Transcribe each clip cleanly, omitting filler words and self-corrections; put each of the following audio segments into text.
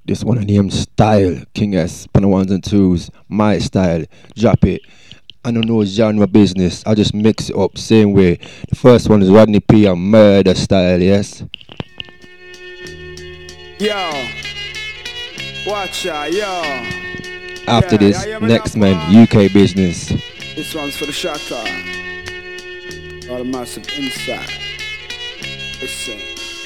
This one of them style, King S, on the ones and twos, my style, drop it. I don't know genre business, I just mix it up same way. The first one is Rodney P and Murder Style, yes? Yo, watch ya, yo. After this, Next Man, UK business. This one's for the shatter. All the massive inside. Listen.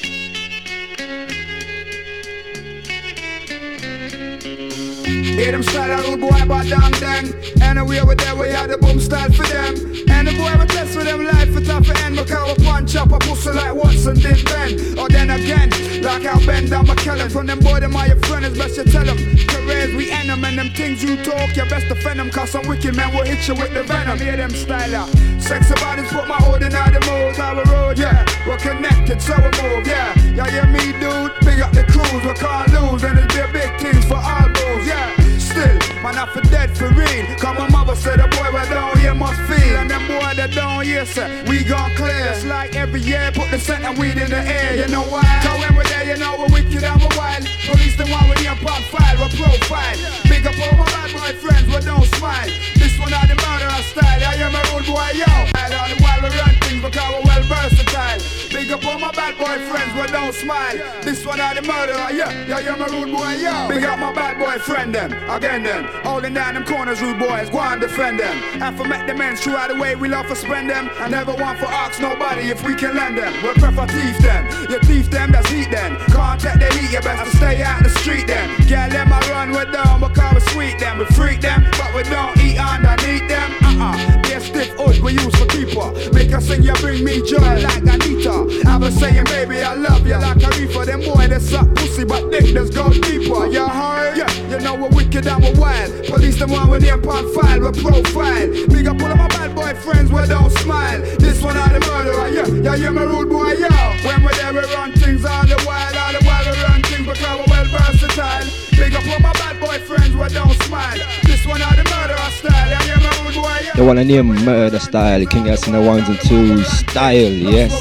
Hear them style a rude boy but down then. Anyway with them we had the boom style for them. And the boy we test with them life for tough end. Because we punch up a pussy like Watson did Ben. Or then again, like how Ben down McKellen. From them boy them are your friends, best you tell them. Careers we end them and them things you talk, you best defend them. Cause some wicked man will hit you with the venom. Hear them style sexy bodies put my hood in all the moves. Our road, yeah, we're connected so we move, yeah. Y'all hear me dude, big up the crews, we can't lose. And it's be big things for all moves, yeah. Still, man, I for dead for real. Cause my mother said the boy we down here must feel. And them boy that down here say, we gon' clear. It's like every year, put the scent and weed in the air. You know why? Cause when we're there, you know we're wicked and we're wild. Police the one with your pop file, we're profile. Big up all my bad boy friends, we don't smile. This one are the murderer style. I am a rude boy, yo. And all the while we run things because we're well versatile. Big up all my bad boy friends, we don't smile. This one are the murderer, yeah. I am a rude boy, yo. Big up my bad boy friend, them. Again them, holding down them corners, rude boys, go and defend them. And for make the men throughout the way, we love to spend them. I never want for ask nobody if we can lend them. We prefer thief them, you thief them, that's heat them. Can't take the heat, you best to stay out the street them. Girl, them I run with them, because we sweet them. We freak them, but we don't eat underneath them. Be a stiff hood we use for keeper. Make her sing, you bring me joy like Anita. I was saying, baby, I love you like a reefer. Them boy, they suck pussy, but dick, let's go deeper. You heard? Yeah, you know we're wicked and we're wild. Police them one with name on file, we profile. Big up all of my bad boy friends, we don't smile. This one are the murderer, yeah, you're my rude boy, yo. When we're there, we run things all the while we run things because we're well versatile. Big up all my bad boy friends, we don't smile. This one are the murderer style, yeah, you're my rude boy, yo. The one I name Murder Style, King S and the ones and twos style, yes.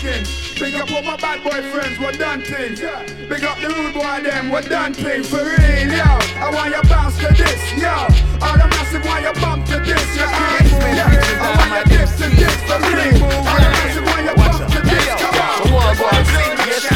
Big up all my bad boy friends, we done things. Big up the rude boy them, we done things for real, yo. I want you bounce to this, yo. All the massive want you bump to this, yo. I want you dip to this for real. All the massive want you bump to this, come on.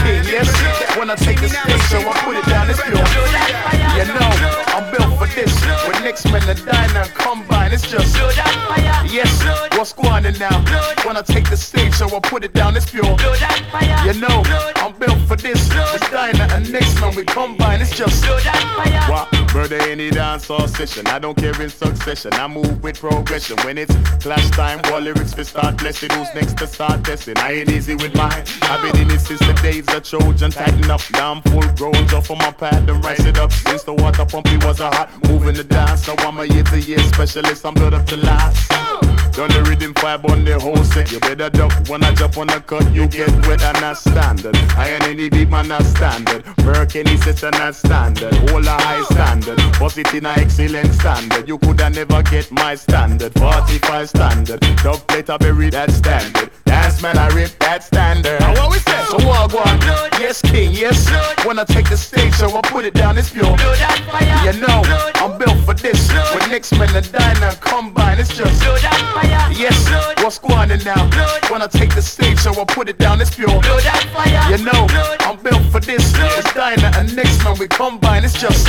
Yes, when I take this picture, I put it down, it's pure. You know, I'm built for this. When next men the diner combine, it's just yes, what's going on now? When I take the stage, so I put it down, it's pure. You know, I'm built for this. It's diner and next man we combine, it's just what? Murder any dance or session. I don't care in succession. I move with progression. When it's clash time, all lyrics for start blessing. Who's next to start testing? I ain't easy with mine. I've been in it since the days of Trojan. Tighten up, now I'm full grown. Jump on my pad and rise it up. Since the water pumpy was a hot moving the dance. So I'm a year-to-year specialist. I'm built up to last. Done the rhythm vibe on the whole set. You better duck when I jump on the cut. You get wet and not standard. I ain't any deep man not standard. Merc any sister not standard. Hold a high standard. Bust it in a excellent standard. You coulda never get my standard. 45 standard. Dub plate I bury that standard. Dance man I rip that standard. Now what we say? So what go on? Yes king, yes. When I take the stage so I put it down it's pure. You know, I'm built for this. When next men and diner combine it's just yes, what's going on now? When I take the stage, so I put it down, it's pure. You know, I'm built for this. It's diner and next man we combine, it's just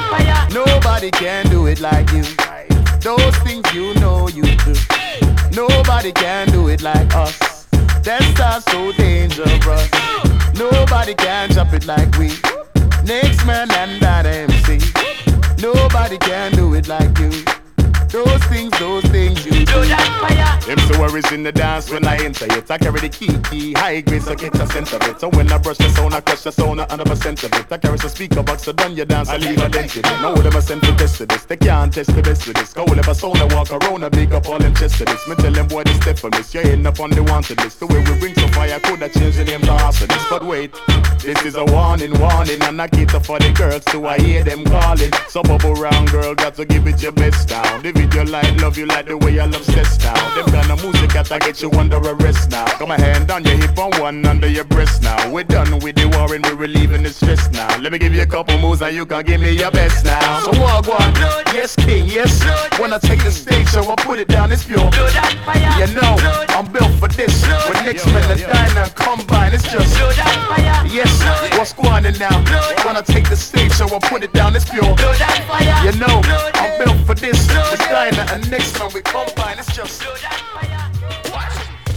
nobody can do it like you. Those things you know you do. Nobody can do it like us. That's not so dangerous. Nobody can jump it like we. Next man and that MC. Nobody can do it like you. Those things you do. Them so worries in the dance when I enter it. I carry the key, high grade, so get a sense of it. So when I brush the sound, I crush the sound, 100% of it. I carry the speaker box, so done your dance, I leave a dent in it. Know them a sent to test to this. They can't test the best with this. Go whatever sound I walk around, I big up all them chest to this. Me tell them boy this step for this. You're in up on the wanted list. The way we bring some fire, coulda changed the name to arsonist. But wait, this is a warning, and I cater for the girls, so I hear them calling. So bubble round girl, got to give it your best down. The with your light, love you like the way I love sex now. Them kind of music that I get you under arrest now. Got my hand on your hip and one under your breast now. We're done with the war and we're relieving the stress now. Let me give you a couple moves and you can give me your best now. So walk one, yes king, yes. When I take the stage, so I put it down, it's pure. You know, I'm built for this. When next men are dying and combine, it's just yes, what's going on now? When I take the stage, so I put it down, it's pure. You know, I'm built for this. It's dying and next time we combine, it's just watch.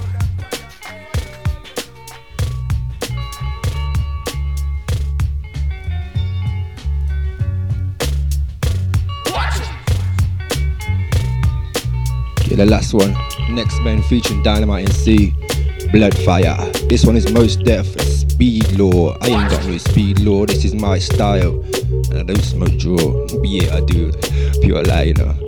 Yeah, the last one, Next Men featuring Dynamite and C, Bloodfire. This one is Mos Def, Speed Law. I ain't got no Speed Law, this is my style. And I don't smoke draw, but yeah I do, pure lie, you know.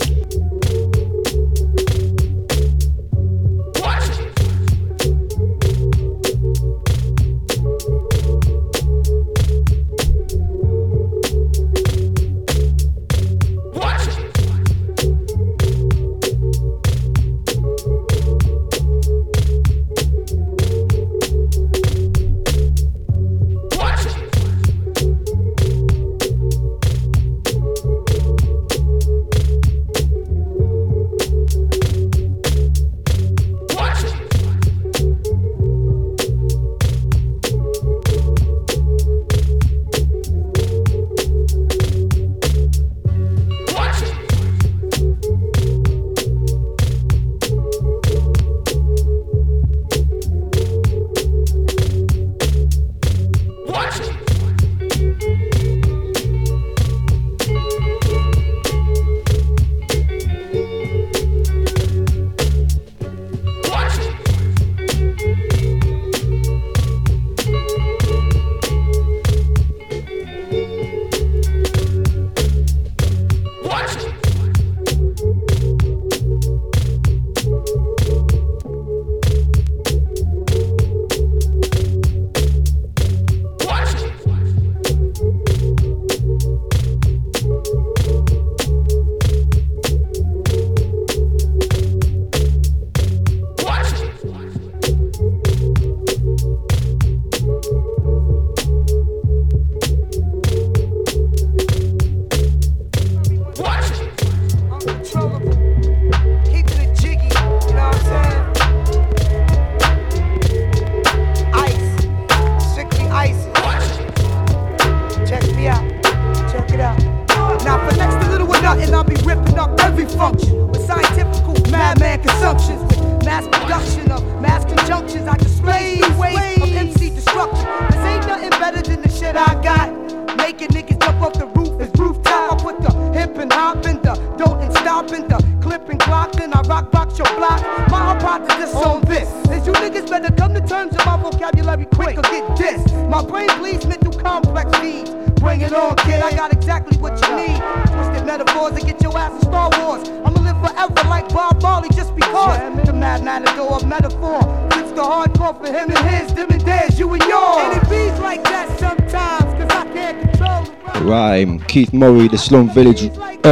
Keith Murray, the Slum Village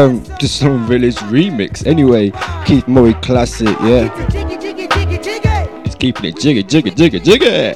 remix. Anyway, Keith Murray classic, yeah. He's keeping it jiggy, jiggy, jiggy, jiggy.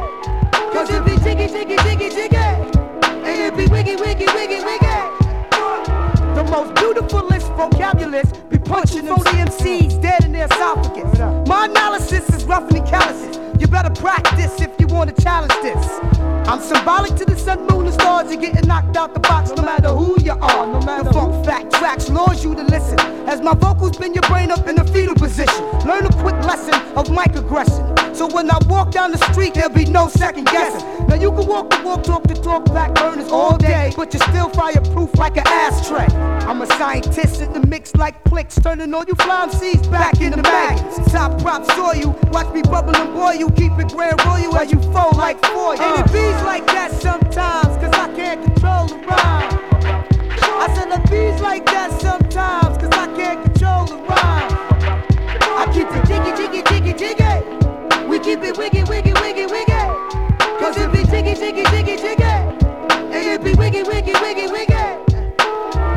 The most beautifulest vocabularists be punching for the MCs dead in their esophagus. My analysis is roughly calluses. You better practice if you want to challenge this. I'm symbolic to the sun, moon, and stars. You're getting knocked out the box no matter who you are. No matter funk, fact, tracks, laws you to listen. As my vocals bend your brain up in a fetal position. Learn a quick lesson of microaggression. So when I walk down the street, there'll be no second guessing. Now you can walk the walk, talk the talk, black burners all day, but you're still fireproof like an ashtray. I'm a scientist in the mix like clicks, turning all you fly MCs back into maggots. Top props saw you, watch me bubble and boil you, keep it grand royal as you fold like foil. And it beats like that sometimes, cause I can't control the rhyme. I said it beats like that sometimes, cause I can't control the rhyme. I keep it jiggy, jiggy, jiggy, jiggy. We keep it wiggy, wiggy, wiggy, wiggy. Cause it be jiggy, jiggy, jiggy, jiggy. And it be wiggy, wiggy, wiggy, wiggy. I play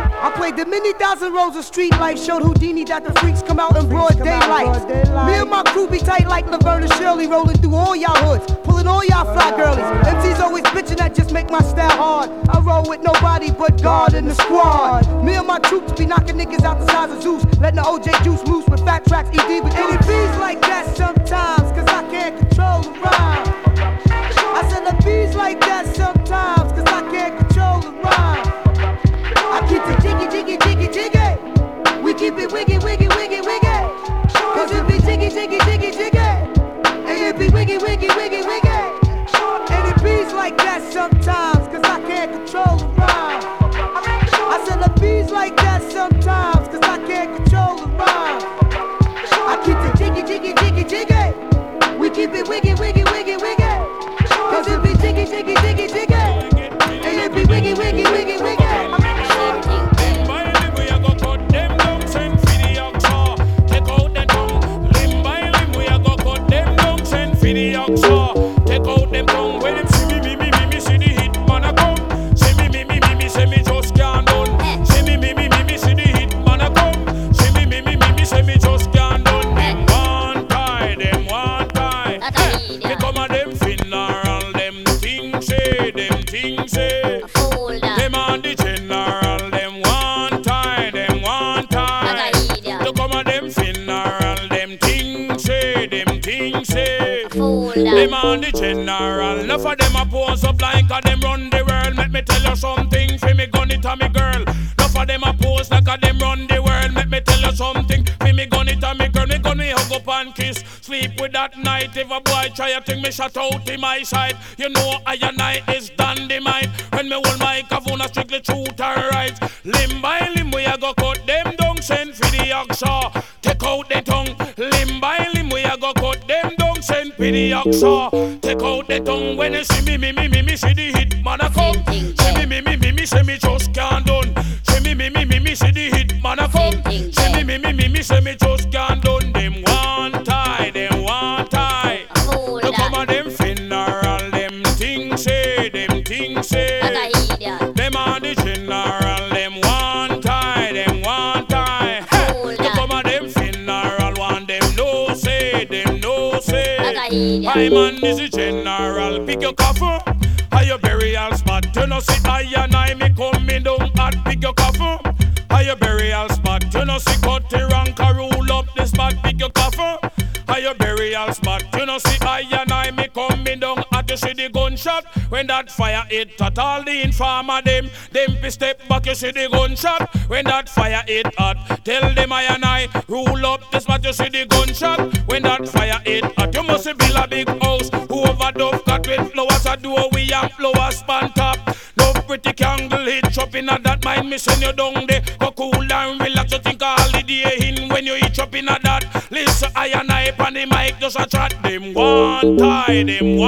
Anyway, the many thousand rows of street lights showed Houdini that the freaks come out in broad daylight. Me and my crew be tight like Laverne and Shirley, rolling through all y'all hoods, pulling all y'all fly girlies. MC's always bitching that just make my style hard. I roll with nobody but God in the squad. Me and my troops be knocking niggas out the size of Zeus, letting the OJ juice loose with fat tracks, ED with and it beats like that sometimes, cause I can't control the rhyme. I said the beats like that sometimes, cause I can't control the rhyme. I keep it jiggy, jiggy, jiggy, jiggy. We keep it wiggy, wiggy, wiggy, wiggy. Cause it be jiggy, jiggy, jiggy, jiggy. And it be wiggy, wiggy, wiggy, wiggy. And it beats like that sometimes, cause I can't control the rhyme. I said the beats like that sometimes, cause I can't control the rhyme. I keep it jiggy, jiggy, jiggy, jiggy. We keep it wiggy, wiggy, wiggy, wiggy. Cause it be jiggy, jiggy, jiggy, jiggy. And it be wiggy, wiggy, wiggy, wiggy. The oxa, take out them tongue. When them see me, see the hit man a come. See me, say me just can't done. See me, see the hit man a come. See me, say me just can't done. Them one tie. They come a them funeral, them things say. Them on the general, them one tie. They come a them funeral, them things say. Them on the general, enough of them a pose up like a them run the world. Let me tell you something, fi me gun it a me girl. Enough of them a pose like a them run the world. Let me tell you something, fi me gun it a me girl. Me gun me hug up and kiss, sleep with that night. If a boy try a thing, me shut out in my side. You know I and I is dynamite. When me hold my microphone, a strictly truth and right. Limb by limb, we a go cut them down. Send for the oxa, take out the tongue. Limb by limb, we a go cut them down. Send for the oxa, take out the tongue. When you see me, see the hit man a come. See me, say me just can't done. See me, see the hit man a come. See me, say me just can't done. Them one tie. Look come on them funeral, them things say. Them on the general, them one tie. Look come on them funeral, one them no say. I man is the general, pick your coffin. Are your burial spot? You know see I and I me coming down at pick your coffin. Are your burial spot? You know see cut the rank a rule up the spot, pick your coffin. Are your burial spot? You know see I and I me coming down at you see the gunshot. When that fire hit at all the informer them be step back you see the gunshot. When that fire hit at tell them I and I rule up the spot you see the gunshot. When that fire hit at you must build a big house. Whoever dove cut with flowers a door we have flowers span top. No pretty candle hit up in a that mind me send you down there. Go cool down relax you think a holiday in when you eat up in a that. Listen I and I on the mic just a chat. Them one tie.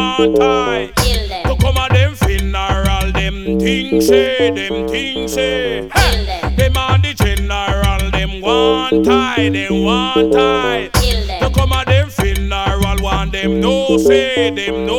To come a them funeral, them things say. Them on the general, them one tie. To come a them funeral, one them no say.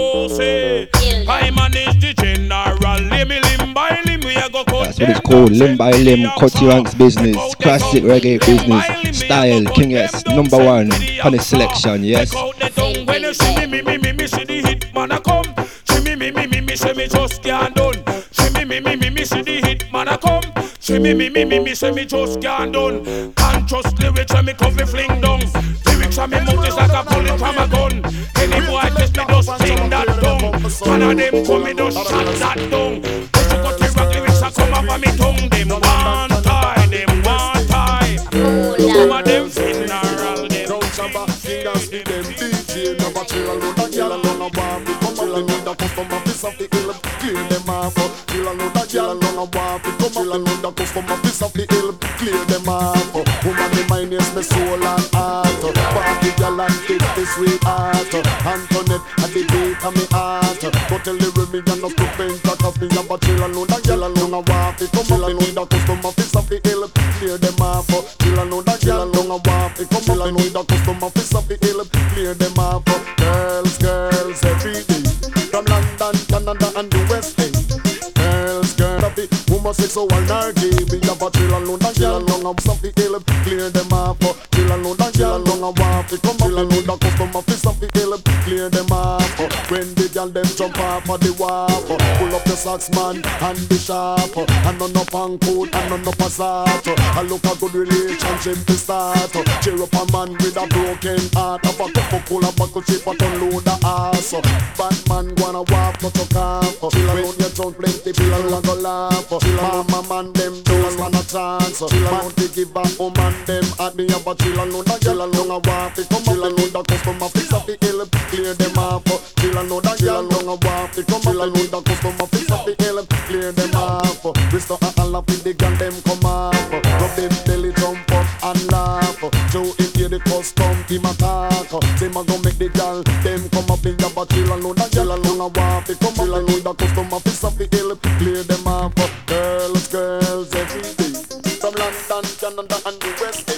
I manage the general, limb by limb, we a go cut. That's what it's called, limb by limb, Cutty Ranks business, classic reggae business, style, King S, number one, on the selection, yes. When you see me see the hit man a come. See me say me just can't done. See me see the hit man a come. See me say me just can't done. Can't trust lyrics and me coffee fling down. Lyrics and me mouth is like a bullet from a gun. Any boy test me just sing that down. One of them come me just shot that down. Push to cut the rock lyrics and come off of me tongue. Them one tie. Some of them funeral them. Never chill alone, that girl alone a want to come along with the customer piece of the hill. Clear them off. Chill alone, that girl alone a want to come along with the customer piece of the hill. Clear them off. Woman, the mind is my soul and heart. Party girl and take the sweetheart. Antoinette at the beat of me heart. Go tell the women you're not to paint that of me. But chill alone, that girl alone a want to come along with the customer piece of the hill. Clear them off. Chill alone, that girl alone a want to come along with the customer piece of the hill. Clear them off. Girls every day from London, Canada and the West End. Girls, who must mix so one narky. We have a chill and load and chill and long and something ill. Clear them off. Chill and load and chill and long and walk. They come up and load the customer for something ill. Clear them off. When the girl them jump off of the wharf. Pull up the socks man and be sharp. And none up on coat and none up a salt. I look a good relationship to start. Cheer up a man with a broken heart. Have a cup of cola buckle chip but unload the ass. Bad man wanna walk not to calf. When you drunk plenty people a go laugh. Mama man them don't stand a chance. Man to give a woman them at me have a chill and load a girl and long a walk. They come up and load the customer fix up the ill. Clear them off. Chill and load a girl and long a walk. They come up and load the customer fix up the ill. Clear them off. Restore and laugh with the gang them come off. Rub them belly jump up and laugh. Joe if you the custom team attack. Say man go make the girl them come up in your chill and load a girl and long a walk. They come up and load the customer fix up the ill. Clear them off. Girls every day. From London, Canada and USA.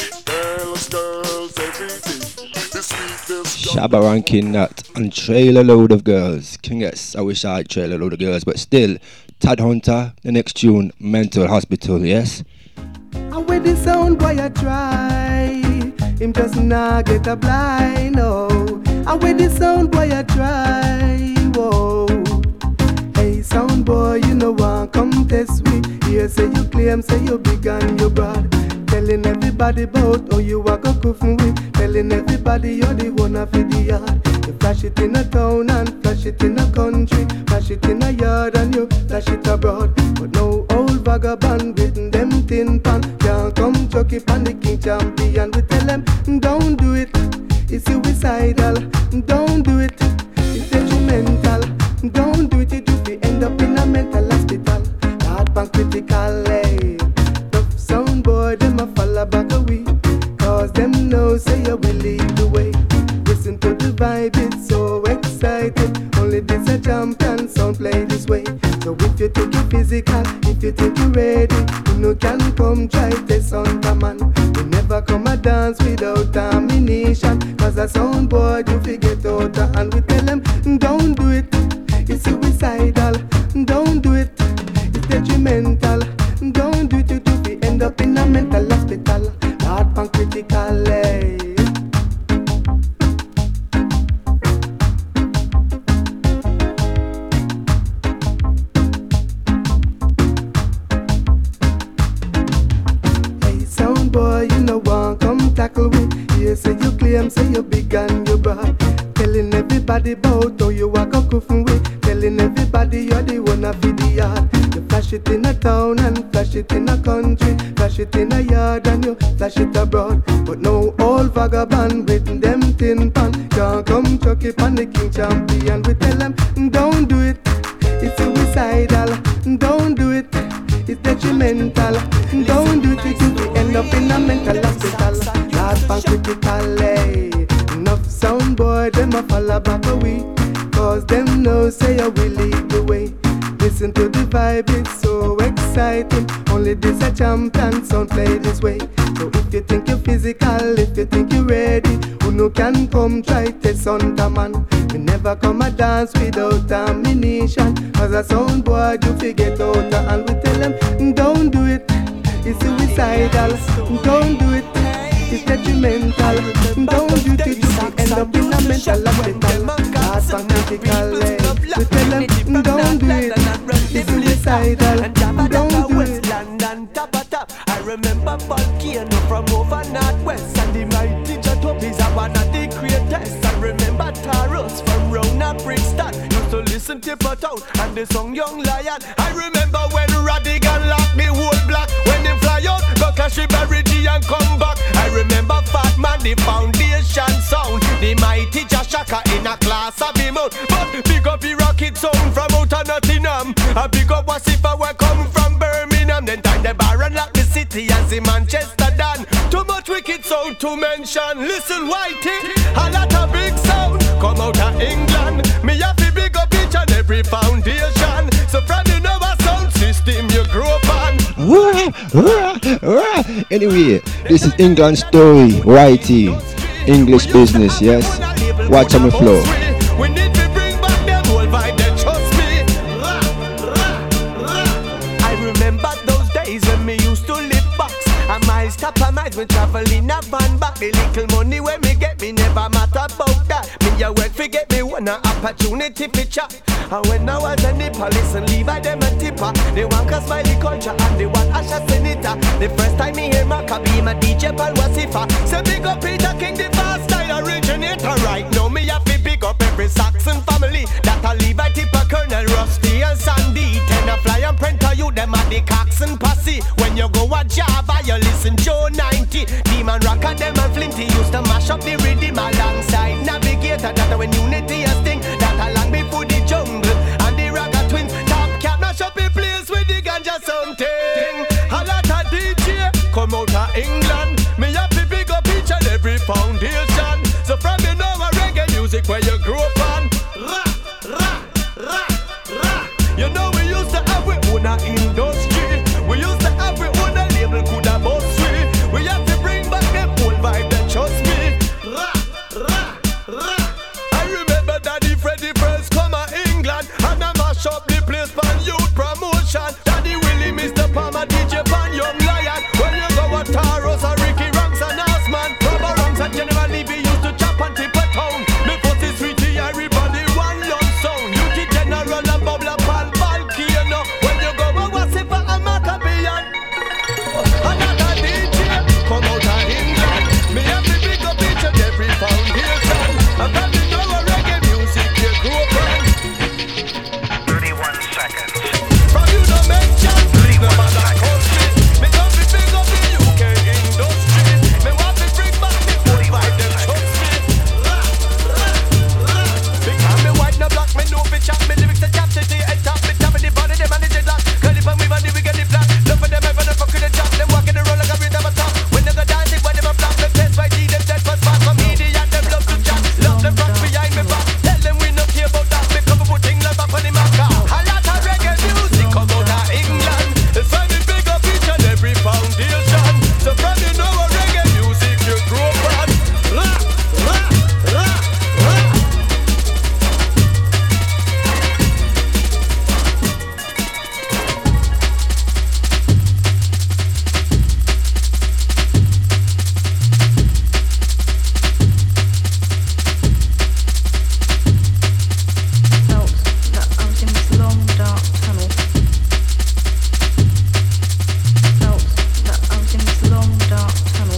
Girls every day. The sweetest. Shabba ranking that and Trailer Load of Girls. King S, I wish I had Trailer Load of Girls, but still, Tad Hunter, the next tune, Mental Hospital, yes? And with the sound boy I try, him just not get a blind, oh. And with the sound boy I try, whoa. Hey sound boy, you know one come test me. Here say you claim, say you big and you broad. Telling everybody about how you walk a coffin with. Telling everybody you're the one of the yard. You flash it in a town and flash it in a country. Flash it in a yard and you flash it abroad. But no old vagabond with them tin pan can't come chuck it on the king champion. We tell them, don't do it, it's suicidal. Don't do it, it's detrimental. Don't do it, you end up in a mental hospital. Hard and critical, eh? Tough sound boy, them a follow back away. Cause them know say you will lead the way. Listen to the vibe, it's so exciting. Only this a champion sound play this way. So if you think you physical, if you think you ready, you know can come try test on the man. We never come a dance without ammunition. Cause a sound boy you forget out and we tell them, don't do it, it's suicidal. Don't do it, it's detrimental. Don't do it, you end up in a mental hospital. Hard and critical, eh? Boy, you know one come tackle with. Here say you claim, say you big and you broad. Telling everybody about how you walk a coffin with. Telling everybody you're the one of the yard. You flash it in a town and flash it in a country. Flash it in a yard and you flash it abroad. But no old vagabond with them tin pan can't come chuck it on the king champion. We tell them, don't do it, it's suicidal. Don't do it, it's detrimental. Don't do it, you end up in a mental hospital. Hard and critical, eh? Enough sound boy, them a follow back away. Cause them know say I will lead the way. Listen to the vibe, it's so exciting. Only this a champion sound play this way. So if you think you're physical, if you think you're ready, who no can come try test on the man. We never come a dance without ammunition. Cause a sound boy you forget out and we tell them, don't do it, it's suicidal. Don't do it, it's detrimental. Don't do it, you end up in a mental hospital. Hard and critical, eh? We tell them, don't do it, it's suicidal. Don't do it. I remember Volcano from over northwest, and the mighty Jatop is one of the greatest. I remember Taros from round at Brixton, used to listen to Town and the song Young Lion. I remember when Radigan locked me whole block, when they fly out, go cash bury G and come back. I remember Fat Man, the foundation sound, the mighty Jashaka in a class of him out. But big up the rocket sound from out of Nottingham, a big up Wasifa where come from Birmingham. Then time the bar and lock the city as the Manchester done. Too much wicked sound to mention. Listen, Whitey, a lot of big sound come out of England. Me have to big up each and every foundation. So from the Nova sound system you grew up on. Anyway, this is England story, Whitey, English business, yes. Watch on the floor. We need to bring back them old vibe, they trust me. I remember remember those days when me used to live box. And my stop a miles when travel in a van back. The little money when me get me never matter about that. Me a work forget me want a opportunity for chat. And when I was in the police and leave I them a tipper. They want a smiley culture and they want Asha Senator. The first time me hear Maccabi, my DJ Paul Wasifa. Say big up Peter King, the fast style originator. Right now me have to big up every Saxon family. That I leave I tip a Colonel Rusty and Sandy. Ten a fly and Prenter you, them are the Coxon posse. When you go a Java, you listen Joe 90. Demon Rocker, them and Flinty used to mash up the rhythm alongside Navigator. That when Unity a sting, that along before the jungle and the Ragga Twins. Top Cat mash up the place with the ganja something. A lot of DJ come out of England. Me have to big up each and every foundation. So from you know a reggae music where you grew up on. Ra, ra, ra, ra. You know we used to have we own a industry. We used to have we own a label coulda boss we. We have to bring back them old vibe that trust me. Ra, ra, ra. I remember Daddy Freddy first come to England and I mash up the place for youth promotion. Daddy Willie, Mr. Palmer, DJ Pan, Young Lion. When you go at Taros or Ricky Ranks and Osman, Rubber Ranks and General Levy used to chop and tip a town. Me put this sweetie, everybody one love sound. Yuki General and Bubla Pal Volcano. When you go at Wasifa and Maccabian, another DJ come out of England. Me have to big up each and every foundation. I got to know a reggae music you grew up on. 31 seconds. From you no mention, no matter country. Me come to big up the UK industry. Me want to bring back the old vibe, them trust me. Ra, ra, ra. Because me white no black, me know fi chat. Me lyrics to chap, say to your head top. Me tap in the body, them and the dreadlock. Curly for me, and the wicked the black. Love for them, ever the fuck with the job. Them walking the road like a rhythm of top. When they go dancing, when them a flap, them test by G, them dead for spot. From idiot, them love to chat. Love them rock behind me back. Tell them we no care about that. Me come and put things like back on the map. A lot of reggae music come out of England. It's why me big up each and every foundation. So from you know a reggae music you grew up on. Ra, ra, ra, ra. Felt that I was in this long dark tunnel. Felt that I was in this long dark tunnel.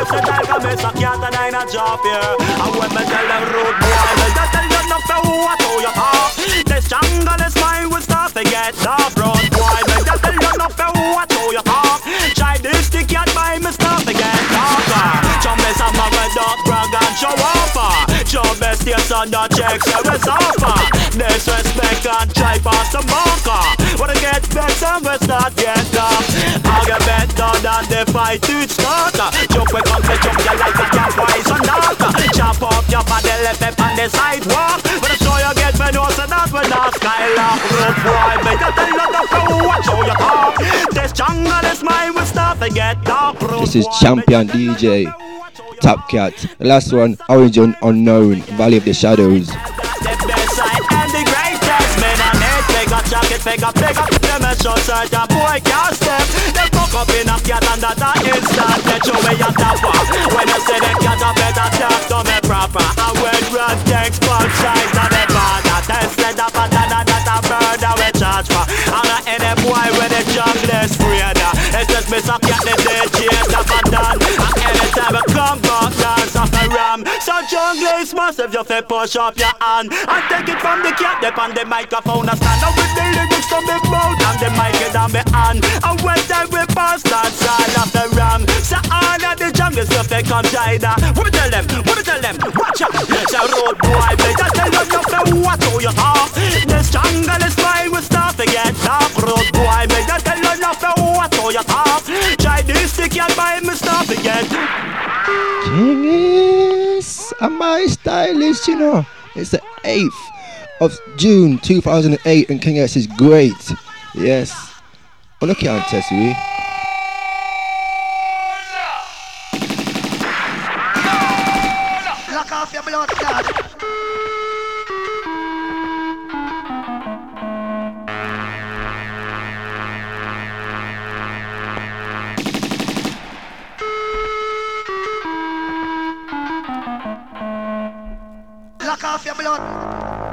versatile, come Miss a cat and I not job here. And when me tell them road boy, me just tell you not for who I told you talk. This jungle is mine, we start to get dark. Road boy, me just tell you not for who I told you talk. Try this stick cat by me start to get darker. Jump is a mother dog, brag and show off. Job best yes on the checks, so it's offer. Disrespect and try pass the marker. Wanna get better, we start get dark. I'll get better than the fight to start. Jump we come to jump you like a cat wise and not. Chop up your body left up on the sidewalk. But I'm sure you get me know so that we're not skylark. Road boy, but you tell you the fool what show you talk. This jungle is mine, we start to get dark. This is Champion DJ Top Cat. The last one, Origin Unknown, Valley of the Shadows. Pick up, them a short search a boy can't step. They fuck up in a cat and that a instant. Let you way a tapper. When you say the cat a better talk to me proper. And when run tanks, pump size of the border. Tested up and that a murder we charge for. And any boy with the jungle is afraid. It's just me some cat that they chase up and done. And anytime I come back, dance off a ram. So jungle is massive, you fi push up your hand. And take it from the cat, dip on the microphone and stand up with the lyrics from the mouth and the mic is on the hand. And when time we pass that side of the ram. So all of the jungle stuff they come China. What me tell them, watch out. So road boy, they just tell you nothing what do you have. This jungle is mine, we start to get dark. Road boy, they just tell you nothing what do you have. Try this stick your mind, me start to get. King is my stylist, you know. It's the 8th of June 2008 and King S is great. Yes. Oh, look at Tessie. Lock off your blood clot. Lock off your blood.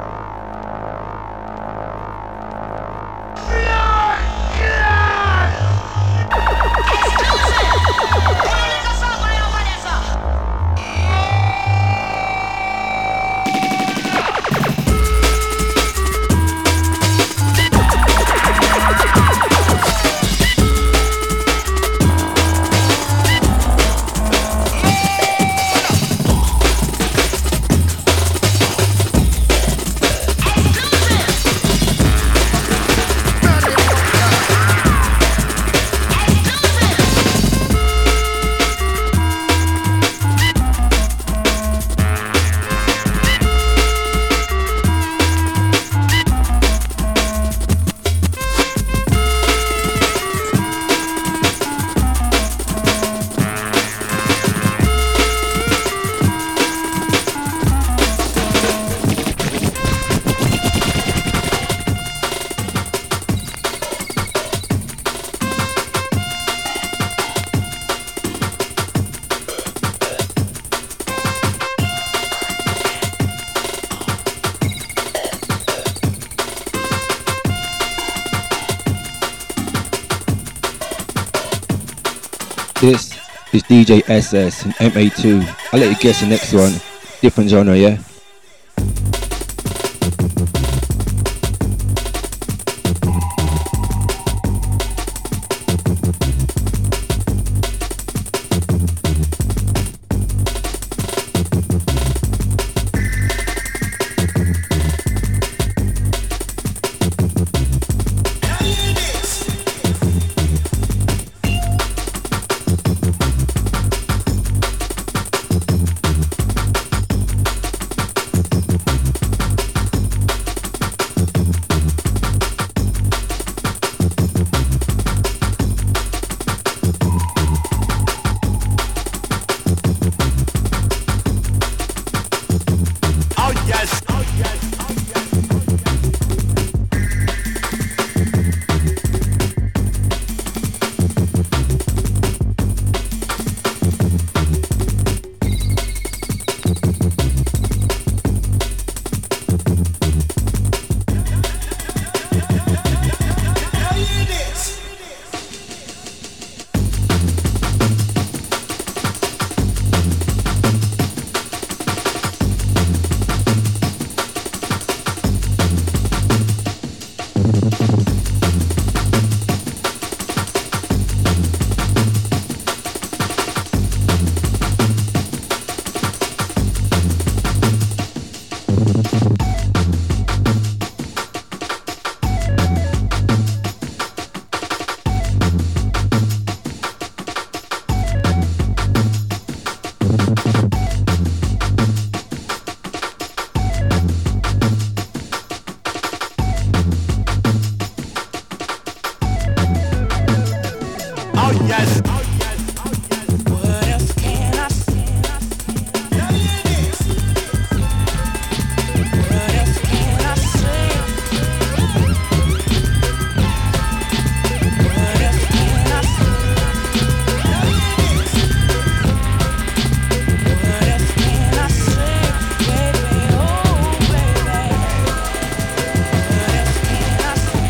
This is DJ SS and MA2. I'll let you guess the next one. Different genre, yeah? Oh yes. What else can I say? What else can I say? What else can I say? What else can I say, baby? Oh, baby. What else can I say?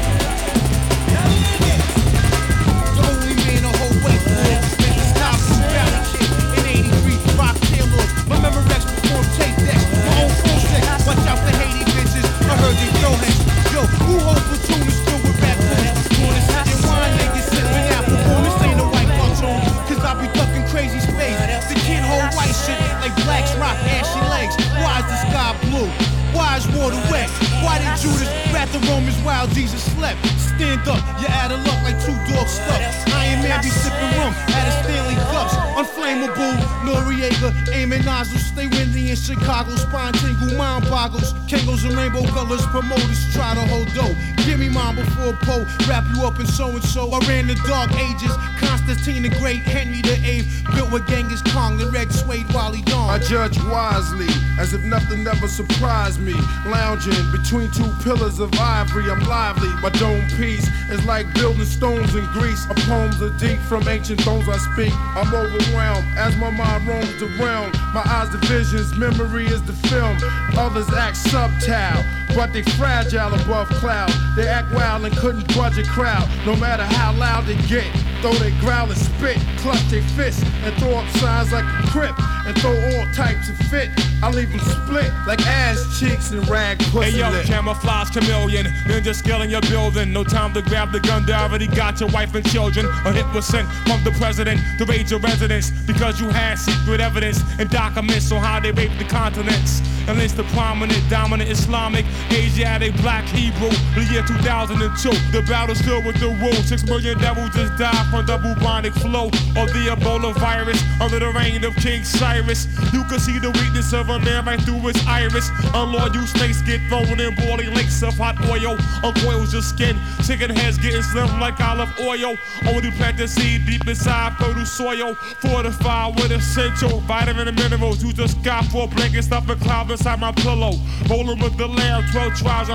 The only man the whole way through. Spent this time from Valley Kid in 83, Rock Taylor. My Memorex performed tape decks. My own phone sex. Watch out for Haiti bitches. I heard they throw heads. Yo, who holds platoon is still with rap fools? Doing this and wine niggas sipping apple boom. This ain't a white cartoon. Cause I be ducking crazy space. The kid hold white shit like blacks rock ashy legs. Why is the sky blue? Why is water wet? Why did Judas rat the Romans while Jesus slept? Stand up, you add a luck like two dogs stuck. Iron Man be sipping rum out of Stanley cups. Unflammable, Noriega, aiming nozzles. Stay windy in Chicago, spine tingle, mind boggles. Kangos and rainbow colors, promoters try to hold dough. Give me mine before Poe, wrap you up in so-and-so. I ran the dark ages, Constantine the Great, Henry the Eighth. Built with Genghis Khan, the red suede Wally Dawn. I judge wisely, as if nothing ever surprised me. Lounging between two pillars of ivory, I'm lively. My dome piece is like building stones in Greece. My poems are deep from ancient thrones I speak. I'm overwhelmed as my mind roams the realm. My eyes the visions, memory is the film. Others act subtile, but they fragile above cloud. They act wild and couldn't budge a crowd. No matter how loud they get, though they growl and spit, clutch their fists and throw up signs like a crip, and throw all types of fit. I leave them split like ass cheeks and rag pussy. Hey yo, lip. camouflage chameleon, ninja skill in your building. No time to grab the gun, they already got your wife and children. A hit was sent from the president to raid your residence because you had secret evidence and documents on how they raped the continents. And it's the prominent, dominant Islamic, Asiatic, black Hebrew. The year 2002, the battle's still with the rule. 6 million devils just died from the bubonic flow of the Ebola virus under the reign of King Cyrus. You can see the weakness of a man right through his iris. Unloyal snakes get thrown in boiling lakes of hot oil. Uncoils your skin, chicken heads getting slim like olive oil. Only plant the seed deep inside fertile soil. Fortified with essential vitamin and minerals. Use the sky for a blanket, stuff a cloud inside my pillow. Rolling with the lamb, 12 tribes,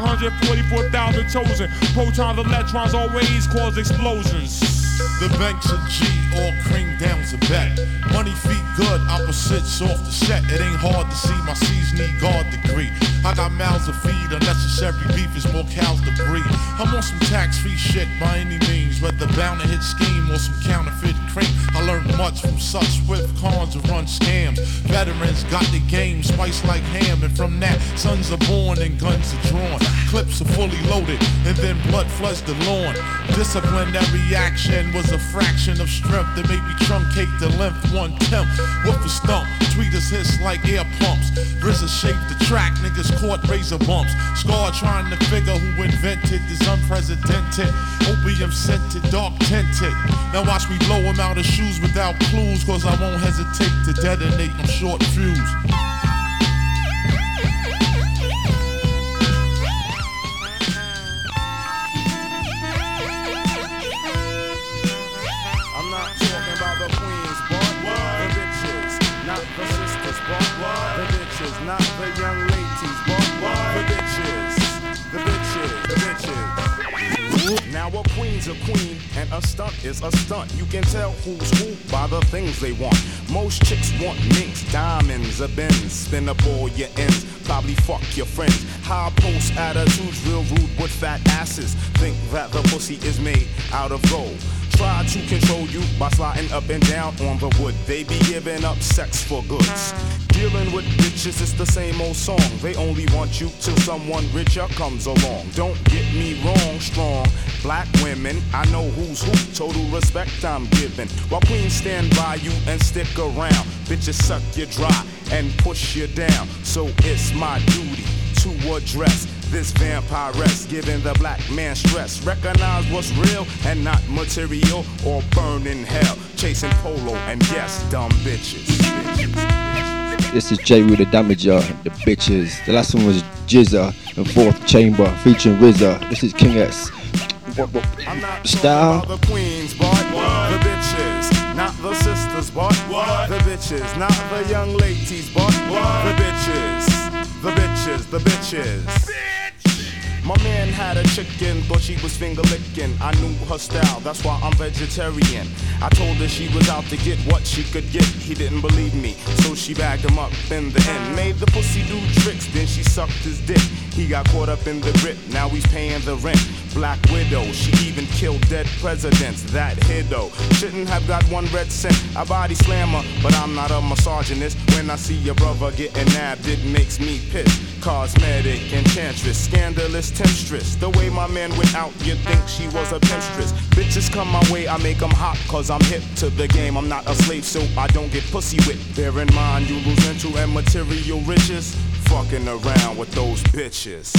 144,000 chosen. Protons, electrons always cause explosions. The banks of G, all cream down to bet. Money feet good, opposites off the set. It ain't hard to see my C's need guard degree. I got mouths to feed, unnecessary beef is more cows to breed. I'm on some tax-free shit by any means, whether bound to hit scheme or some counterfeit cream. I learned much from such swift cons to run scams. Veterans got the game spiced like ham, and from that, sons are born and guns are drawn. Clips are fully loaded, and then blood floods the lawn. Disciplinary action was a fraction of strength that made me truncate the length 1/10. Woof a stump, tweeters hiss like air pumps. RZA shaped the track, niggas caught razor bumps. Scar trying to figure who invented this unprecedented opium scented, dark tinted. Now watch me blow him out of shoes without clues, cause I won't hesitate to detonate them short fuse. Not the young ladies, but the bitches. Now a queen's a queen and a stunt is a stunt. You can tell who's who by the things they want. Most chicks want minks, diamonds, a Benz. Spin up all your ends, probably fuck your friends. High post attitudes, real rude with fat asses. Think that the pussy is made out of gold. Try to control you by sliding up and down on the wood. They be giving up sex for goods. Dealing with bitches, it's the same old song. They only want you till someone richer comes along. Don't get me wrong, strong black women, I know who's who. Total respect I'm giving. While queens stand by you and stick around. Bitches suck you dry and push you down. So it's my duty to address this vampiress, giving the black man stress. Recognize what's real and not material, or burn in hell, chasing polo and yes, dumb bitches. This is J. Rue the Damager, the bitches. The last one was Jizza and Fourth Chamber featuring RZA. This is King S. I'm not Style. talking about the queens, but the bitches, not the sisters, but the bitches, not the young ladies, but the bitches, the bitches, the bitches. My man had a chicken, thought she was finger licking. I knew her style, that's why I'm vegetarian. I told her she was out to get what she could get. He didn't believe me, so she bagged him up in the end. Made the pussy do tricks, then she sucked his dick. He got caught up in the grip, now he's paying the rent. Black widow, she even killed dead presidents. That hiddo shouldn't have got one red cent. I body slammer, but I'm not a misogynist. When I see your brother getting nabbed, it makes me pissed. Cosmetic enchantress, scandalous temptress. The way my man went out, you'd think she was a pimpstress. Bitches come my way, I make them hot, cause I'm hip to the game. I'm not a slave, so I don't get pussy whipped. Bear in mind, you lose mental and material riches. Fucking around with those bitches.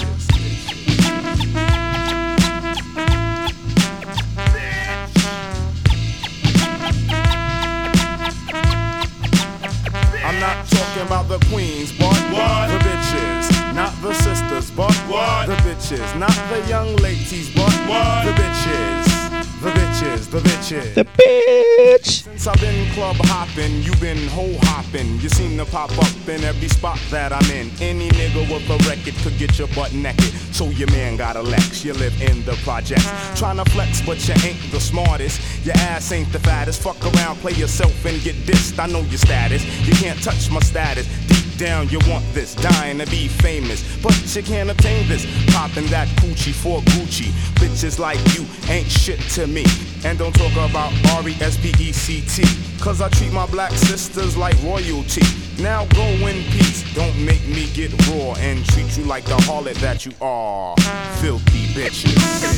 I'm not talking about the queens, but the bitches, not the sisters, but the bitches, not the young ladies, but the bitches, the bitches, the bitches. The bitch. Since I've been club hopping, you been hoe hopping. You seem to pop up in every spot that I'm in. Any nigga with a record could get your butt naked. So your man got a Lex, you live in the projects. Tryna flex, but you ain't the smartest. Your ass ain't the fattest. Fuck around, play yourself and get dissed. I know your status. You can't touch my status. Deep down, you want this, dying to be famous. But you can't obtain this. Popping that coochie for Gucci. Bitches like you ain't shit to me. And don't talk about R-E-S-P-E-C-T. Cause I treat my black sisters like royalty. Now go in peace, don't make me get raw and treat you like the harlot that you are. Filthy bitches.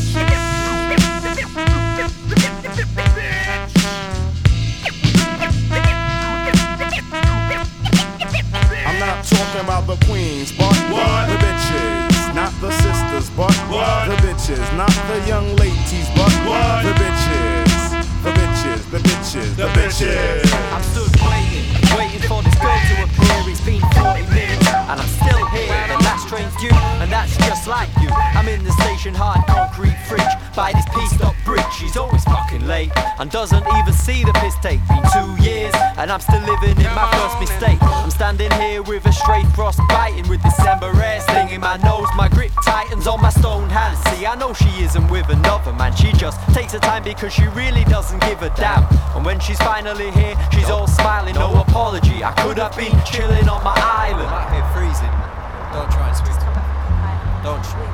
I'm not talking about the queens, but the bitches, not the sisters, but the bitches, not the young ladies, but the bitches, the bitches, the bitches, the bitches. I'm stood waiting for this girl to appear. It's been 40 minutes and I'm still here. The last train's due and that's just like you. I'm in the station hard concrete fridge by this pieced up brick. She's always fucking late and doesn't even see the piss take. Been 2 years and I'm still living in my first mistake. I'm standing here with a straight frost biting, with December air stinging my nose. My grip tightens on my stone hands. See, I know she isn't with another man. She just takes her time because she really doesn't give a damn. And when she's finally here, she's all smiling, no apology. I could have been chilling on my island. I'm out here freezing. Don't try and sweet. Don't sweet.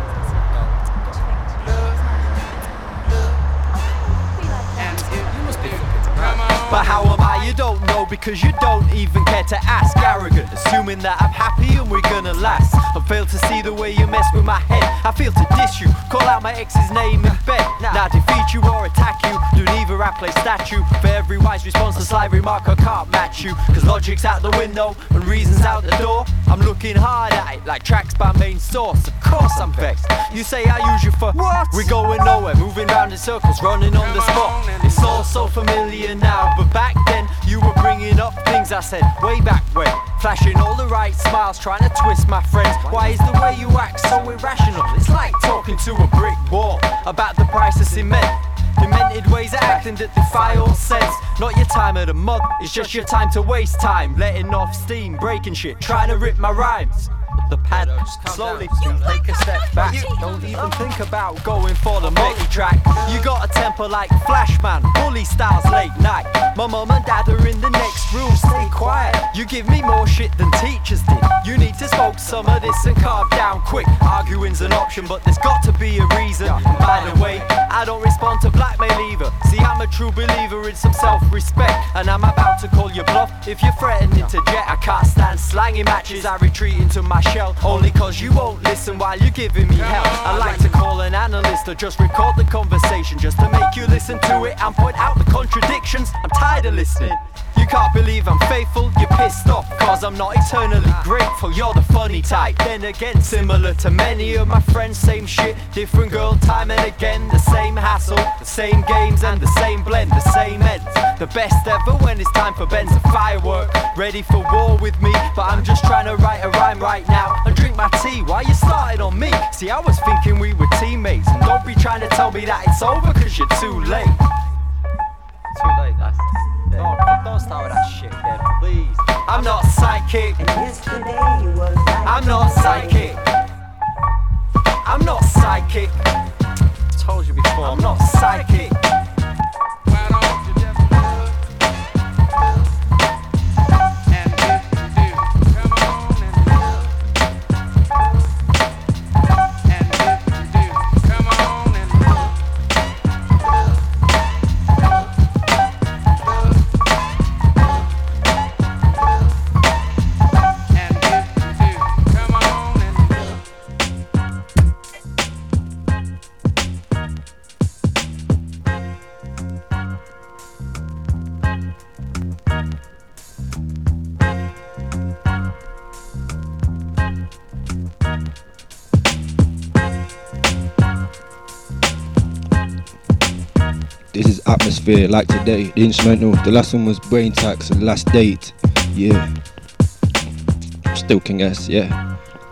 But how am I? You don't know because you don't even care to ask. Arrogant, assuming that I'm happy and we're gonna last. I fail to see the way you mess with my head. I feel to diss you, call out my ex's name in bed. Now defeat you or attack you, do neither I play statue. For every wise response a sly remark I can't match you. Cause logic's out the window and reason's out the door. I'm looking hard at it like tracks by main source. Of course I'm vexed. You say I use you for what? We're going nowhere, moving round in circles, running on the spot. It's all so familiar now, but back then you were bringing up things I said way back when. Flashing all the right smiles, trying to twist my friends. Why is the way you act so irrational? It's like talking to a brick wall about the price of cement. Demented ways of acting that defy all sense. Not your time of the month, it's just your time to waste time. Letting off steam, breaking shit, trying to rip my rhymes. The pad slowly take a step back. Don't even think about going for the multi-track. You got a temper like Flashman, bully styles late night. My mum and dad are in the next room, stay quiet. You give me more shit than teachers did. You need to smoke some of this and calm down quick. Arguing's an option, but there's got to be a reason. By the way, I don't respond to blackmail either. See, I'm a true believer in some self-respect, and I'm about to call your bluff if you're threatening to jet. I can't stand slanging matches, I retreat into my shell. Only cause you won't listen while you're giving me hell. I like to call an analyst or just record the conversation, just to make you listen to it and point out the contradictions. I'm tired of listening. You can't believe I'm faithful, you're pissed off cause I'm not eternally grateful. You're the funny type, then again similar to many of my friends. Same shit, different girl, time and again the same hassle, the same games and the same blend, the same ends. The best ever when it's time for Ben's a firework. Ready for war with me, but I'm just trying to write a rhyme right now and drink my tea. Why you starting on me? See, I was thinking we were teammates, and don't be trying to tell me that it's over cause you're too late. Too late, that's... Don't start with that shit, Kev, please. I'm not psychic. I'm not psychic. I'm not psychic. Told you before, I'm not psychic. This is Atmosphere, like today, the instrumental. The last one was Brain Tax and Last Date. Yeah. Still King S, yeah.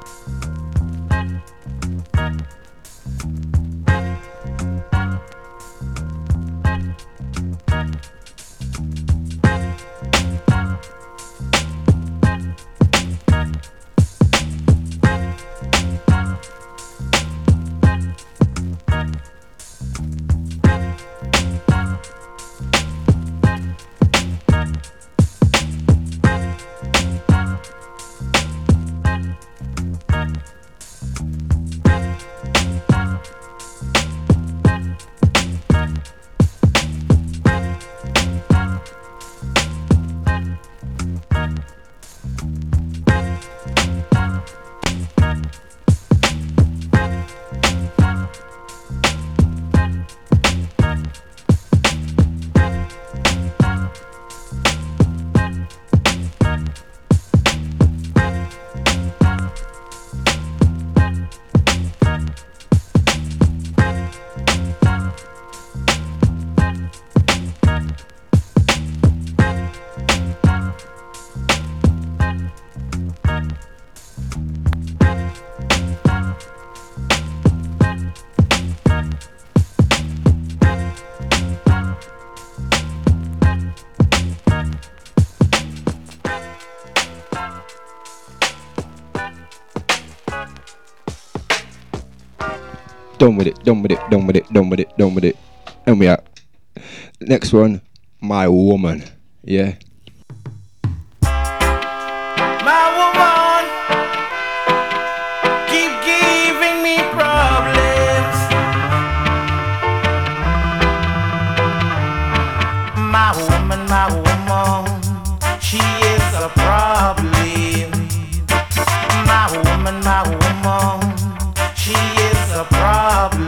Done with it, done with it, done with it, done with it, done with it. And we out. Next one, My Woman. Yeah. My woman keep giving me problems. My woman, she is a problem. My woman, she is a problem.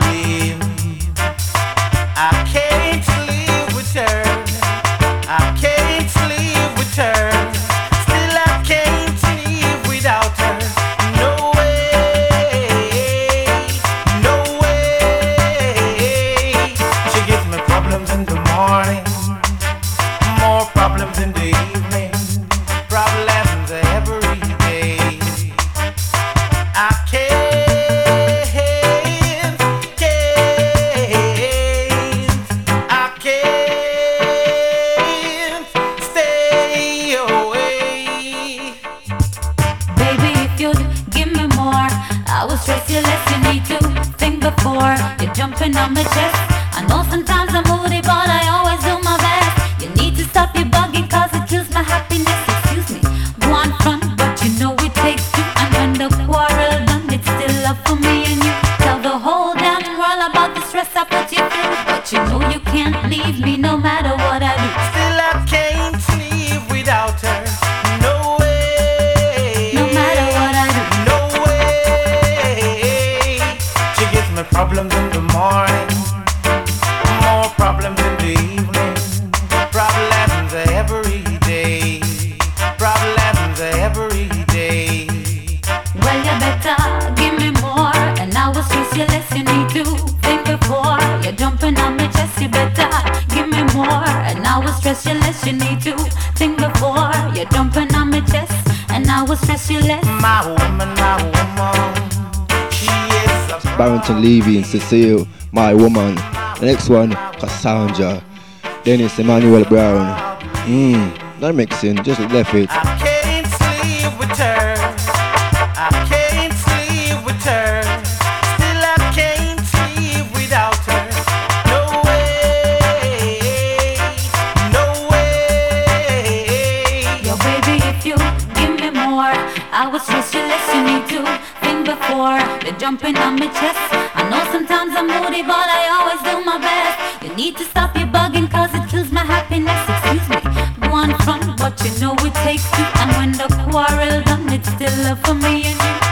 I can't live with her. I can't live with her. Still I can't live without her. No way, no way. She gives me problems in the morning, more problems in the evening, problems every day. I can't stay away. Baby, if you'd give me more, I will stress you less. You need to think before you're jumping on my chest. I know sometimes I'm moody, but I always do my best. You need to stop your bugging, cause it kills my happiness. Excuse me, go on front, but you know it takes two. And when the quarrel done, it's still love for me and you. Tell the whole damn world about the stress I put you through, but you know you can't leave me no matter what I do. Still I can't live without her. No way. No matter what I do. No way. She gives me problems in the morning, more problems in the evening, problems every day, problems every day. Well, you better give me more, and I will stress you less. You need to think before you're jumping on me chest, you better give me more. And I will stress you less, you need to think before you're jumping on my chest. And I will stress you less. My woman, she is a Barrington Levy and Cecile, my woman. The next one, Cassandra. Dennis Emmanuel Brown. Not mixing, just left it. I can't sleep with her. I can't sleep with her. Still I can't sleep without her. No way, no way. Yo, baby, if you give me more, I will stress you less. You need to think before you're jumping on my chest. I know sometimes I'm moody, but I always do my best. You need to stop your bugging, cause it kills my happiness. Excuse me, go on front, but you know it takes two. And when the quarrel done, it's still love for me and you.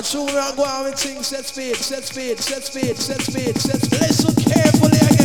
And soon we are going with things, set speed. Listen carefully again.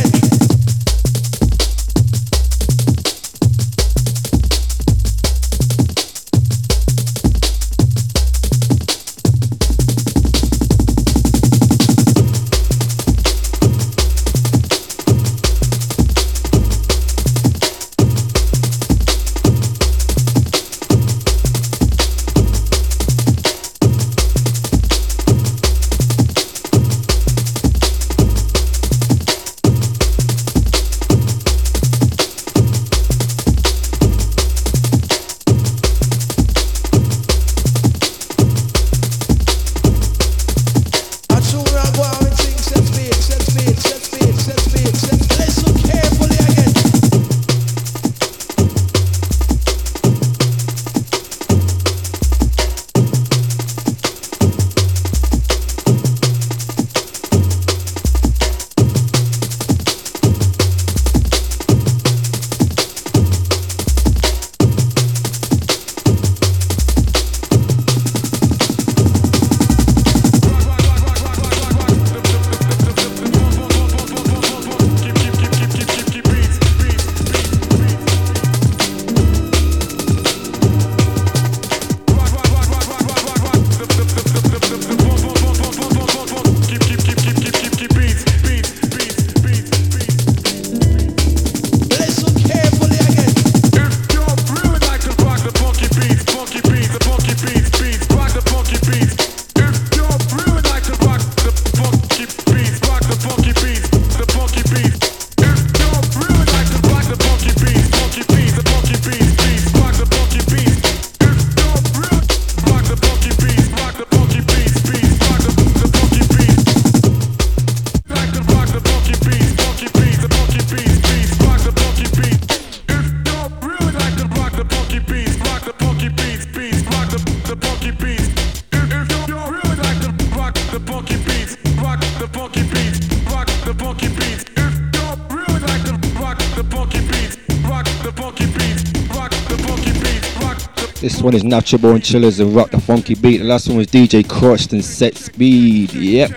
This one is Natural Born Chillers and Rock the Funky Beat. The last one was DJ Crushed and Set Speed. Yep.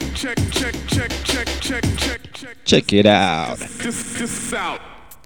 Check it out. This out.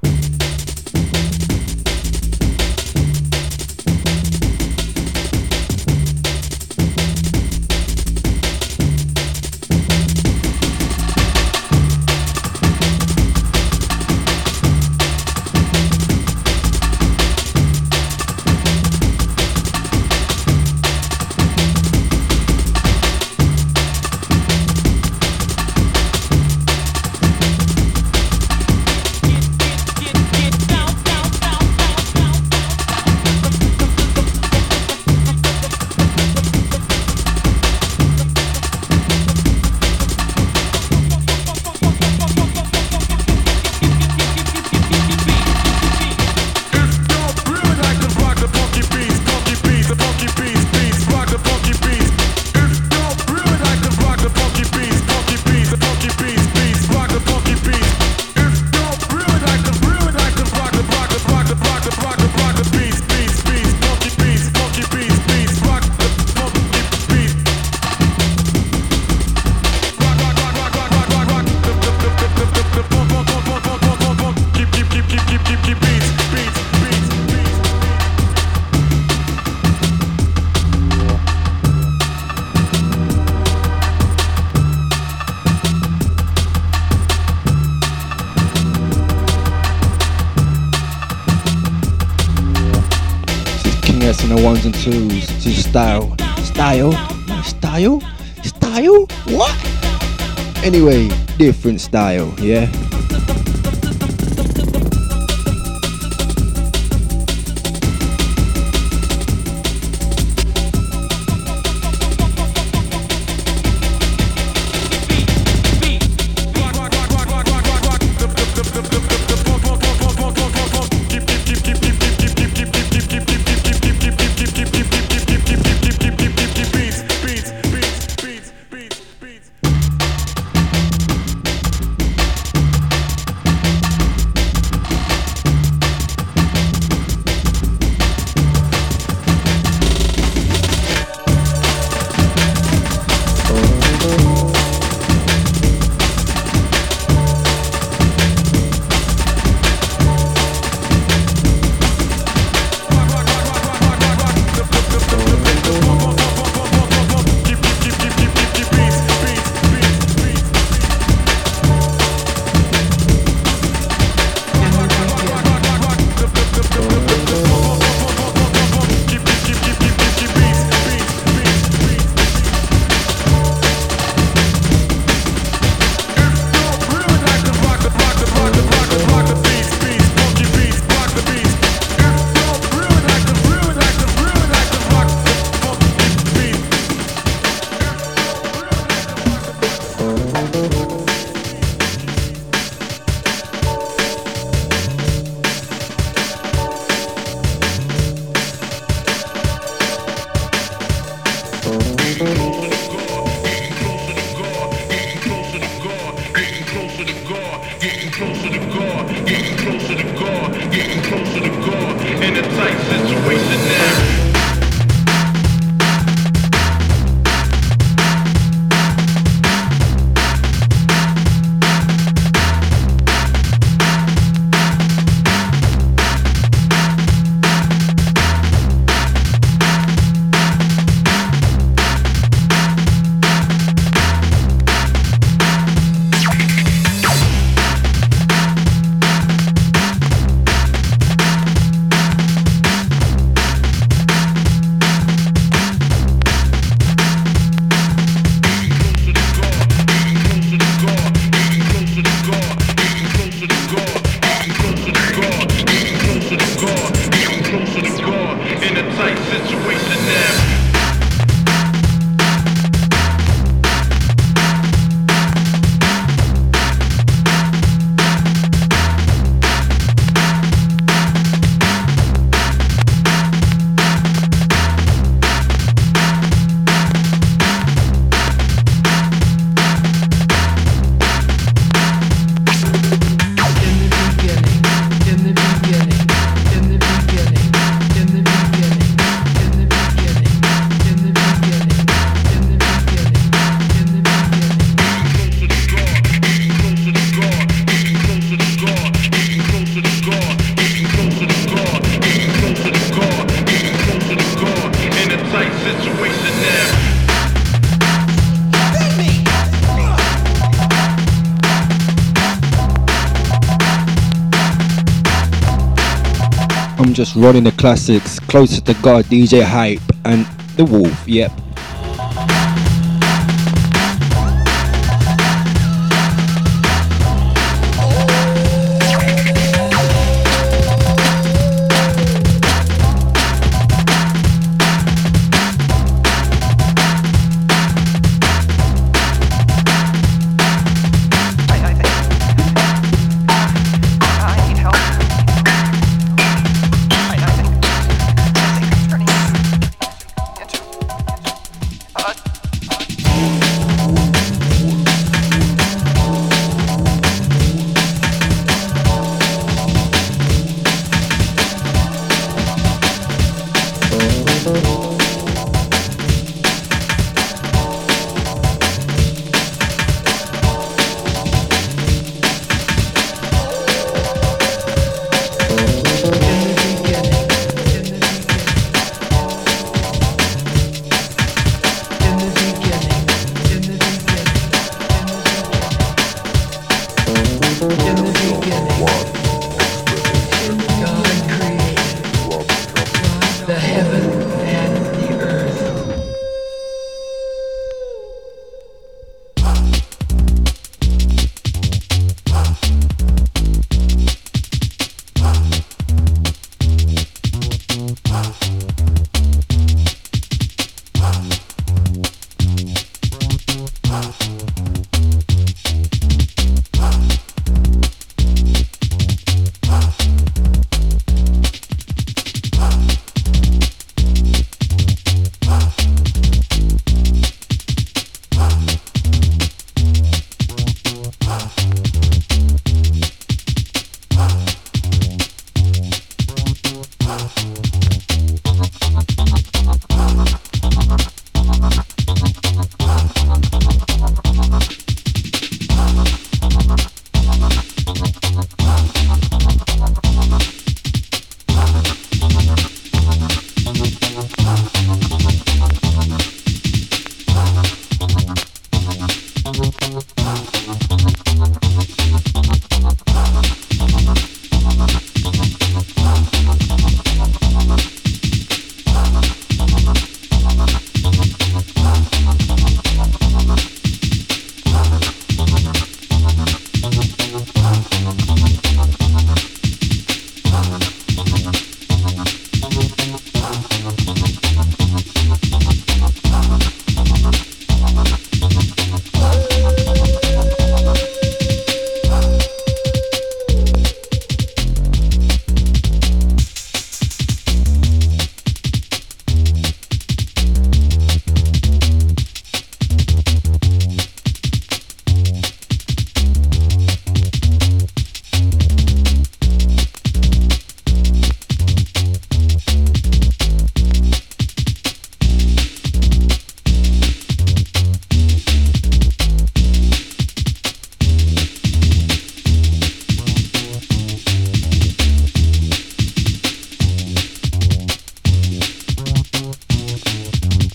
On the ones and twos, just style, what? Anyway, different style, yeah. tight situation now. I'm just running the classics, Closer to God, DJ Hype, and The Wolf, yep.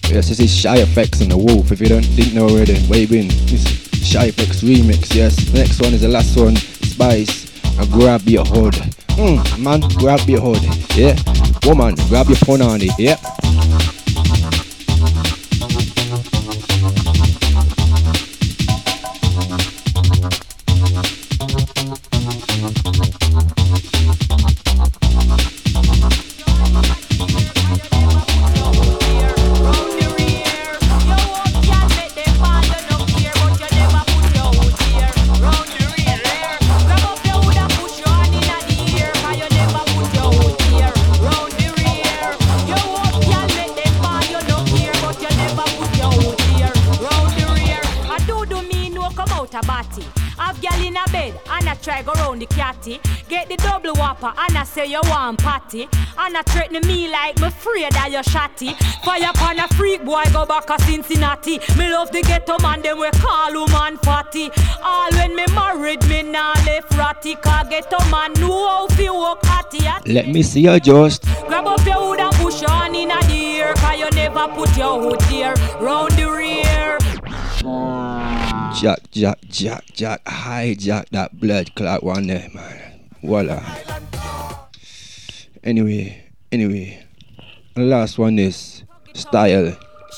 Yes, this is Shy FX and the Wolf. If you didn't know already, where you been? This is Shy FX remix. Yes, the next one is the last one. Spice and Grab Your Hood. Man, grab your hood. Yeah, woman, grab your phone on it. Yeah. Get the double whopper and I say you want party. And I threaten me like me afraid that you shotty. Fire upon a freak boy go back a Cincinnati. Me love the ghetto man them we call woman fatty. All when me married me nah left ratty. Cause ghetto man know how fi walk hatty. Let me see you just grab up your hood and push on in a the air. Cause you never put your hood there round the rear. Jack, hijack that blood clot one there, man. Voila. Anyway. The last one is Style.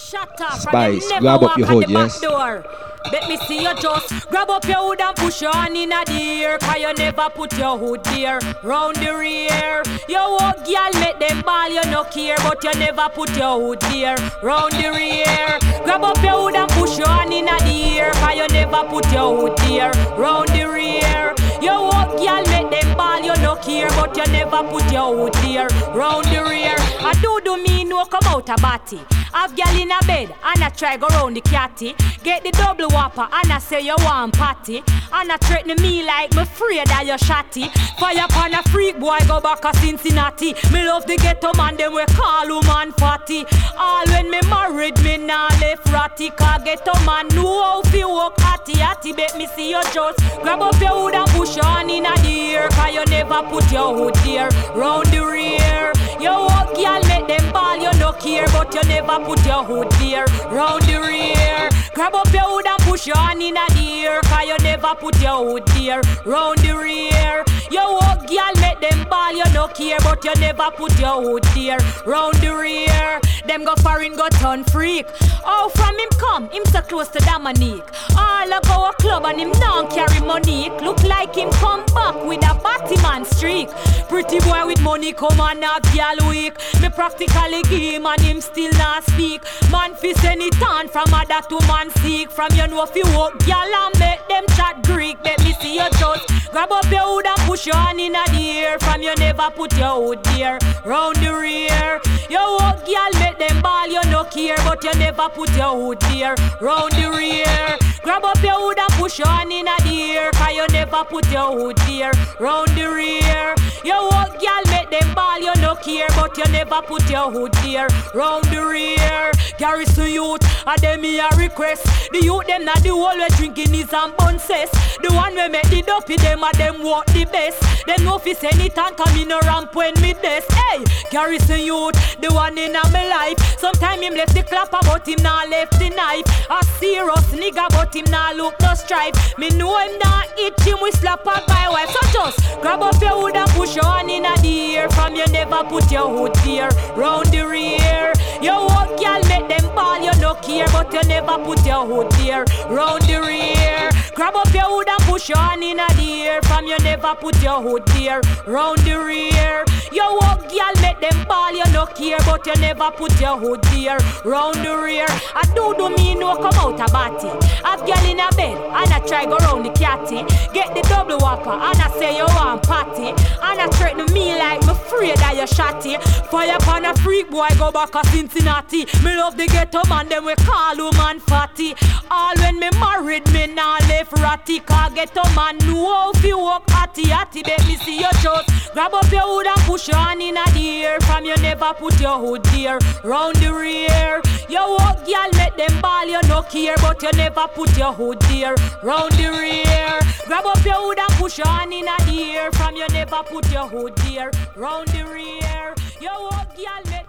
Spice, grab up your hood, yes. Let me see you just grab up your hood and push your hand in a the air. Cause you never put your hood there round the rear. You walk girl make them ball, you no care. But you never put your hood there round the rear. Grab up your hood and push your hand in a the air. Cause you never put your hood there round the rear. You walk girl make them ball, you no care. But you never put your hood there round the rear. I do me no come out a batty. Have girl in a bed and I try go round the catty. Get the double whopper and I say you want party. And I threaten me like me afraid that you shotty. Fire upon a freak boy go back a Cincinnati. Me love the ghetto man them we call woman fatty. All when me married me nah left ratty. Cause ghetto man know how fi walk hatty. Bet me see you just grab up your hood and push on in a the air. Cause you never put your hood there round the rear. You walk girl make them ball, you no care. But you never put your hood there round the rear. Grab up your hood and push your hand in a the air. Cause you never put your hood there round the rear. You walk girl make them ball, you no care. But you never put your hood there round the rear. Them go foreign go turn freak. Oh from him come, him so close to Dominique. All a go a club and him now carry Monique. Look like him come back with a Batman streak. Pretty boy with money come and have girl weak. Me practically give him and him still not speak. Man fi send it on from other to man seek. From you know if you walk girl and make them chat Greek. Let me see you just grab up your hood and push your hand in a the air. From you never put your hood there round the rear. You walk girl make them ball, you no care. But you never put your hood there round the rear. Grab up your hood and push your hand in a the air. Cause you never put your hood there round the rear. You walk girl make them ball, you no care. But you never put your hood there round the rear. Garrison youth, a them me a request. The youth them not the whole way drinking is and bunces. The one we make the dopey them a them walk the best. Them no fi send it and come in a ramp when me desk. Hey, Garrison youth, the one in a me life. Sometime him left the clapper but him not left the knife. A serious nigga but him not look no stripe. Me know him not itch him with slap up my wife. So just grab up your hood and push your hand in a the air. From you never put your hood there round the rear. You walk girl make them ball, you no care. But you never put your hood there round the rear. Grab up your hood and push your hand in a the air. From you never put your hood there round the rear. You walk girl make them ball, you no care. But you never put your hood there round the rear. I do me no come out a batty. Have girl in a bed and I try go round the catty. Get the double whopper and I say you want party. And I threaten me like me afraid that you shotty. Fire upon a freak boy go back a Cincinnati. Me love the ghetto man them we call woman fatty. All when me married me nah left ratty. Cause ghetto man know how fi walk hatty. Bet me see you just grab up your hood and push your hand in a the air. From you never put your hood there round the rear. You walk girl make them ball, you no care. But you never put your hood there round the rear. Grab up your hood and push your hand in a the air. From you never put your hood there round the rear. You walk girl make them ball.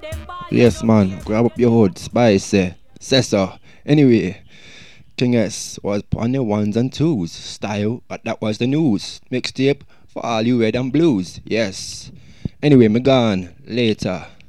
Yes, man. Grab up your hood, spice, say so. Anyway, King S was on the ones and twos style, but that was the news. Mixtape for all you red and blues. Yes. Anyway, me gone later.